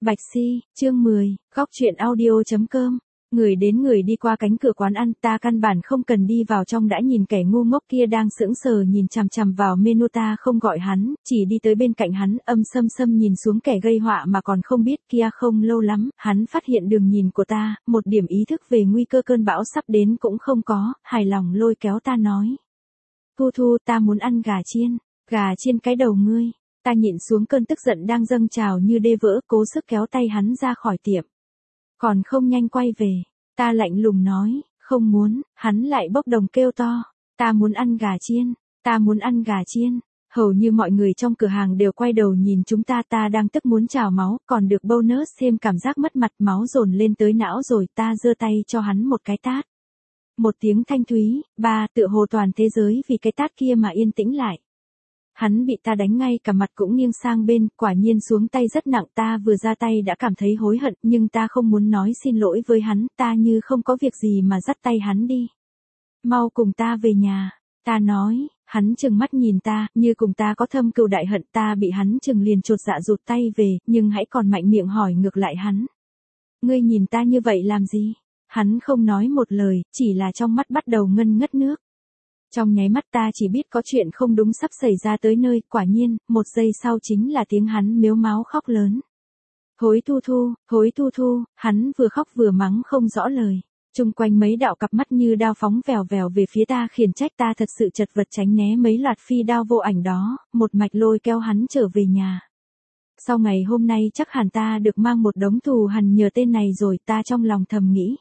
Bạch Si, chương 10, góc truyện audio.com. Người đến người đi qua cánh cửa quán ăn, ta căn bản không cần đi vào trong đã nhìn kẻ ngu ngốc kia đang sững sờ nhìn chằm chằm vào menu, ta không gọi hắn, chỉ đi tới bên cạnh hắn, âm sâm sâm nhìn xuống kẻ gây họa mà còn không biết kia. Không lâu lắm, hắn phát hiện đường nhìn của ta, một điểm ý thức về nguy cơ cơn bão sắp đến cũng không có, hài lòng lôi kéo ta nói. Thu Thu, ta muốn ăn gà chiên cái đầu ngươi. Ta nhịn xuống cơn tức giận đang dâng trào như đê vỡ, cố sức kéo tay hắn ra khỏi tiệm. Còn không nhanh quay về. Ta lạnh lùng nói, không muốn. Hắn lại bốc đồng kêu to. Ta muốn ăn gà chiên. Hầu như mọi người trong cửa hàng đều quay đầu nhìn chúng ta. Ta đang tức muốn trào máu, còn được bonus thêm cảm giác mất mặt, máu dồn lên tới não rồi. Ta giơ tay cho hắn một cái tát. Một tiếng thanh thúy, tựa hồ toàn thế giới vì cái tát kia mà yên tĩnh lại. Hắn bị ta đánh ngay cả mặt cũng nghiêng sang bên, quả nhiên xuống tay rất nặng. Ta vừa ra tay đã cảm thấy hối hận, nhưng ta không muốn nói xin lỗi với hắn, ta như không có việc gì mà dắt tay hắn đi. Mau cùng ta về nhà, ta nói. Hắn trừng mắt nhìn ta, như cùng ta có thâm cừu đại hận. Ta bị hắn trừng liền chột dạ rụt tay về, nhưng hãy còn mạnh miệng hỏi ngược lại hắn. Ngươi nhìn ta như vậy làm gì? Hắn không nói một lời, chỉ là trong mắt bắt đầu ngân ngất nước. Trong nháy mắt ta chỉ biết có chuyện không đúng sắp xảy ra tới nơi, quả nhiên, một giây sau chính là tiếng hắn mếu máo khóc lớn. Hối Thu Thu, hắn vừa khóc vừa mắng không rõ lời. Chung quanh mấy đạo cặp mắt như đao phóng vèo vèo về phía ta khiển trách. Ta thật sự chật vật tránh né mấy loạt phi đao vô ảnh đó, một mạch lôi kéo hắn trở về nhà. Sau ngày hôm nay chắc hẳn ta được mang một đống thù hằn nhờ tên này rồi, ta trong lòng thầm nghĩ.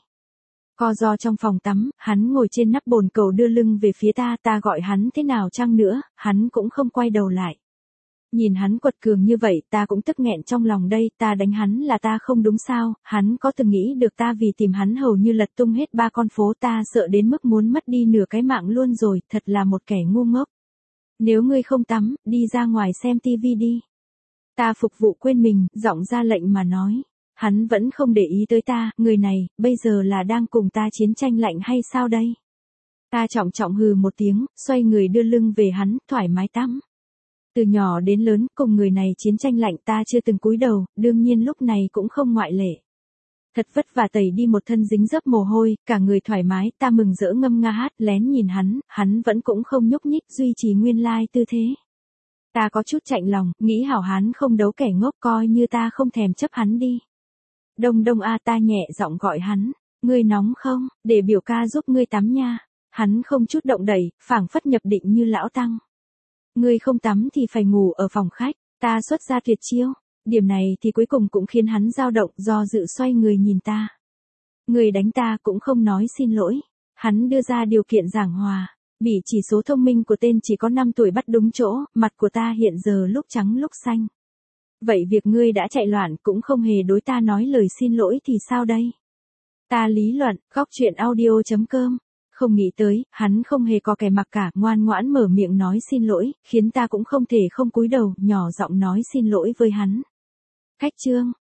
Co ro trong phòng tắm, hắn ngồi trên nắp bồn cầu đưa lưng về phía ta. Ta gọi hắn thế nào chăng nữa, hắn cũng không quay đầu lại. Nhìn hắn quật cường như vậy, ta cũng tức nghẹn trong lòng đây. Ta đánh hắn là ta không đúng sao? Hắn có từng nghĩ được ta vì tìm hắn hầu như lật tung hết 3 con phố? Ta sợ đến mức muốn mất đi nửa cái mạng luôn rồi, thật là một kẻ ngu ngốc. Nếu ngươi không tắm, đi ra ngoài xem tivi đi. Ta phục vụ quên mình, giọng ra lệnh mà nói. Hắn vẫn không để ý tới ta, người này, bây giờ là đang cùng ta chiến tranh lạnh hay sao đây? Ta trọng trọng hừ một tiếng, xoay người đưa lưng về hắn, thoải mái tắm. Từ nhỏ đến lớn, cùng người này chiến tranh lạnh ta chưa từng cúi đầu, đương nhiên lúc này cũng không ngoại lệ. Thật vất vả tẩy đi một thân dính dấp mồ hôi, cả người thoải mái, ta mừng rỡ ngâm nga hát, lén nhìn hắn vẫn cũng không nhúc nhích, duy trì nguyên lai tư thế. Ta có chút chạnh lòng, nghĩ hảo hắn không đấu kẻ ngốc, coi như ta không thèm chấp hắn đi. Đông Đông a, ta nhẹ giọng gọi hắn. Ngươi nóng không, để biểu ca giúp ngươi tắm nha. Hắn không chút động đậy, phảng phất nhập định như lão tăng. Ngươi không tắm thì phải ngủ ở phòng khách. Ta xuất ra tuyệt chiêu. Điểm này thì cuối cùng cũng khiến hắn dao động, do dự xoay người nhìn ta. Ngươi đánh ta cũng không nói xin lỗi. Hắn đưa ra điều kiện giảng hòa. Bị chỉ số thông minh của tên chỉ có 5 tuổi bắt đúng chỗ, mặt của ta hiện giờ lúc trắng lúc xanh. Vậy việc ngươi đã chạy loạn cũng không hề đối ta nói lời xin lỗi thì sao đây? Ta lý luận, góc truyện audio.com. Không nghĩ tới, hắn không hề có kẻ mặc cả, ngoan ngoãn mở miệng nói xin lỗi, khiến ta cũng không thể không cúi đầu, nhỏ giọng nói xin lỗi với hắn. Khách trương,